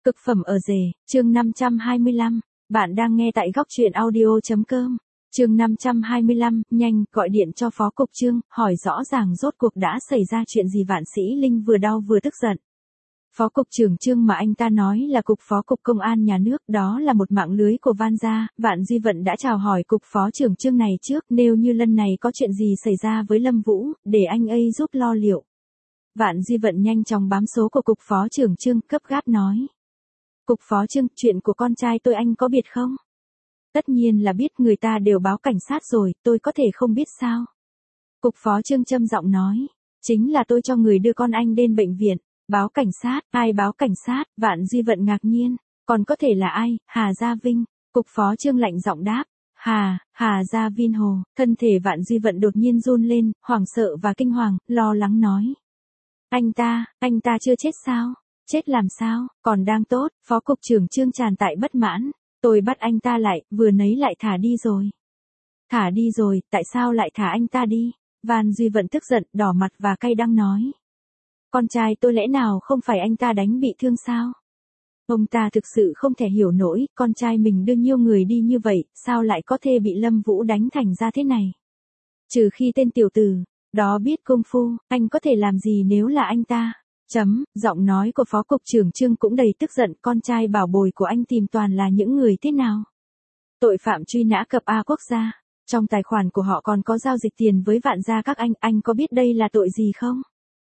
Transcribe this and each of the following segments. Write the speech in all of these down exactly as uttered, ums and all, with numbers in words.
Cực phẩm ở rể, chương năm trăm hai mươi lăm. Bạn đang nghe tại góc truyện audio.com. Chương năm trăm hai mươi lăm, nhanh, gọi điện cho phó cục Trương, hỏi rõ ràng rốt cuộc đã xảy ra chuyện gì. Vạn Sĩ Linh vừa đau vừa tức giận. Phó cục trưởng Trương mà anh ta nói là cục phó cục công an nhà nước, đó là một mạng lưới của Van gia. Vạn Duy Vận đã chào hỏi cục phó trưởng Trương này trước, nếu như lần này có chuyện gì xảy ra với Lâm Vũ, để anh ấy giúp lo liệu. Vạn Duy Vận nhanh chóng bám số của cục phó trưởng Trương, cấp gáp nói. Cục phó Trương, chuyện của con trai tôi anh có biết không? Tất nhiên là biết, người ta đều báo cảnh sát rồi, tôi có thể không biết sao? Cục phó Trương trầm giọng nói. Chính là tôi cho người đưa con anh đến bệnh viện. Báo cảnh sát, ai báo cảnh sát? Vạn Duy Vận ngạc nhiên. Còn có thể là ai? Hà Gia Vinh. Cục phó Trương lạnh giọng đáp. Hà, Hà Gia Vinh hồ. Thân thể Vạn Duy Vận đột nhiên run lên, hoảng sợ và kinh hoàng, lo lắng nói. Anh ta, anh ta chưa chết sao? Chết làm sao, còn đang tốt. Phó cục trưởng Trương tràn tại bất mãn. Tôi bắt anh ta lại, vừa nấy lại thả đi rồi. Thả đi rồi, tại sao lại thả anh ta đi? Van Duy Vận tức giận, đỏ mặt và cay đắng nói. Con trai tôi lẽ nào không phải anh ta đánh bị thương sao? Ông ta thực sự không thể hiểu nổi, con trai mình đưa nhiêu người đi như vậy, sao lại có thể bị Lâm Vũ đánh thành ra thế này? Trừ khi tên tiểu tử đó biết công phu, anh có thể làm gì nếu là anh ta? Chấm, giọng nói của phó cục trưởng Trương cũng đầy tức giận, con trai bảo bồi của anh tìm toàn là những người thế nào? Tội phạm truy nã cấp A quốc gia, trong tài khoản của họ còn có giao dịch tiền với Vạn gia các anh, anh có biết đây là tội gì không?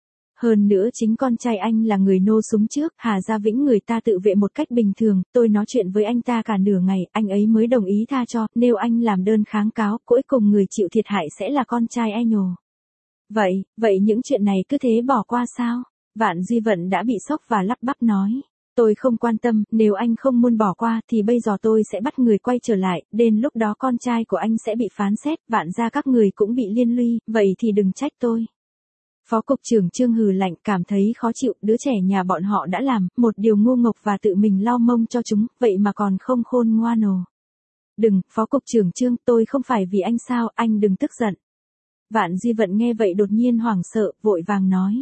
Hơn nữa chính con trai anh là người nô súng trước, Hà Gia Vĩnh người ta tự vệ một cách bình thường, tôi nói chuyện với anh ta cả nửa ngày, anh ấy mới đồng ý tha cho, nếu anh làm đơn kháng cáo, cuối cùng người chịu thiệt hại sẽ là con trai ai nhồ. Vậy, vậy những chuyện này cứ thế bỏ qua sao? Vạn Duy Vận đã bị sốc và lắp bắp nói. Tôi không quan tâm, nếu anh không muốn bỏ qua thì bây giờ tôi sẽ bắt người quay trở lại, đến lúc đó con trai của anh sẽ bị phán xét, Vạn gia các người cũng bị liên lụy, vậy thì đừng trách tôi. Phó cục trưởng Trương hừ lạnh, cảm thấy khó chịu, đứa trẻ nhà bọn họ đã làm một điều ngu ngốc và tự mình lau mông cho chúng, vậy mà còn không khôn ngoan ồ. Đừng, phó cục trưởng Trương, tôi không phải vì anh sao, anh đừng tức giận. Vạn Duy Vận nghe vậy đột nhiên hoảng sợ, vội vàng nói.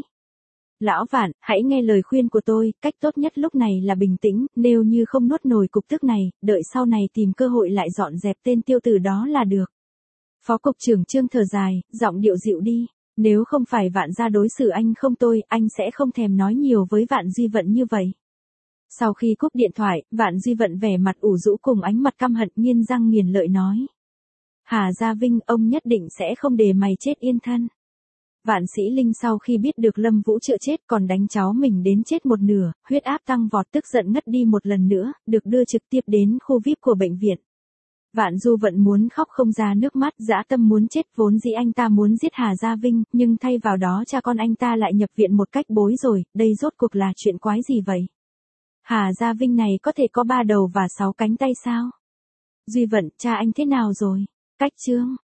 Lão Vạn, hãy nghe lời khuyên của tôi, cách tốt nhất lúc này là bình tĩnh, nếu như không nuốt nổi cục tức này, đợi sau này tìm cơ hội lại dọn dẹp tên tiêu tử đó là được. Phó cục trưởng Trương thở dài, giọng điệu dịu đi, nếu không phải Vạn gia đối xử anh không tôi, anh sẽ không thèm nói nhiều với Vạn Duy Vận như vậy. Sau khi cúp điện thoại, Vạn Duy Vận vẻ mặt ủ rũ cùng ánh mặt căm hận, nghiến răng nghiến lợi nói. Hà Gia Vinh, ông nhất định sẽ không để mày chết yên thân. Vạn Sĩ Linh sau khi biết được Lâm Vũ chữa chết còn đánh cháu mình đến chết một nửa, huyết áp tăng vọt, tức giận ngất đi một lần nữa, được đưa trực tiếp đến khu vi ai pi của bệnh viện. Vạn Du Vận muốn khóc không ra nước mắt, dã tâm muốn chết, vốn dĩ anh ta muốn giết Hà Gia Vinh, nhưng thay vào đó cha con anh ta lại nhập viện một cách bối rối, đây rốt cuộc là chuyện quái gì vậy? Hà Gia Vinh này có thể có ba đầu và sáu cánh tay sao? Duy Vận, cha anh thế nào rồi? Cách Trương,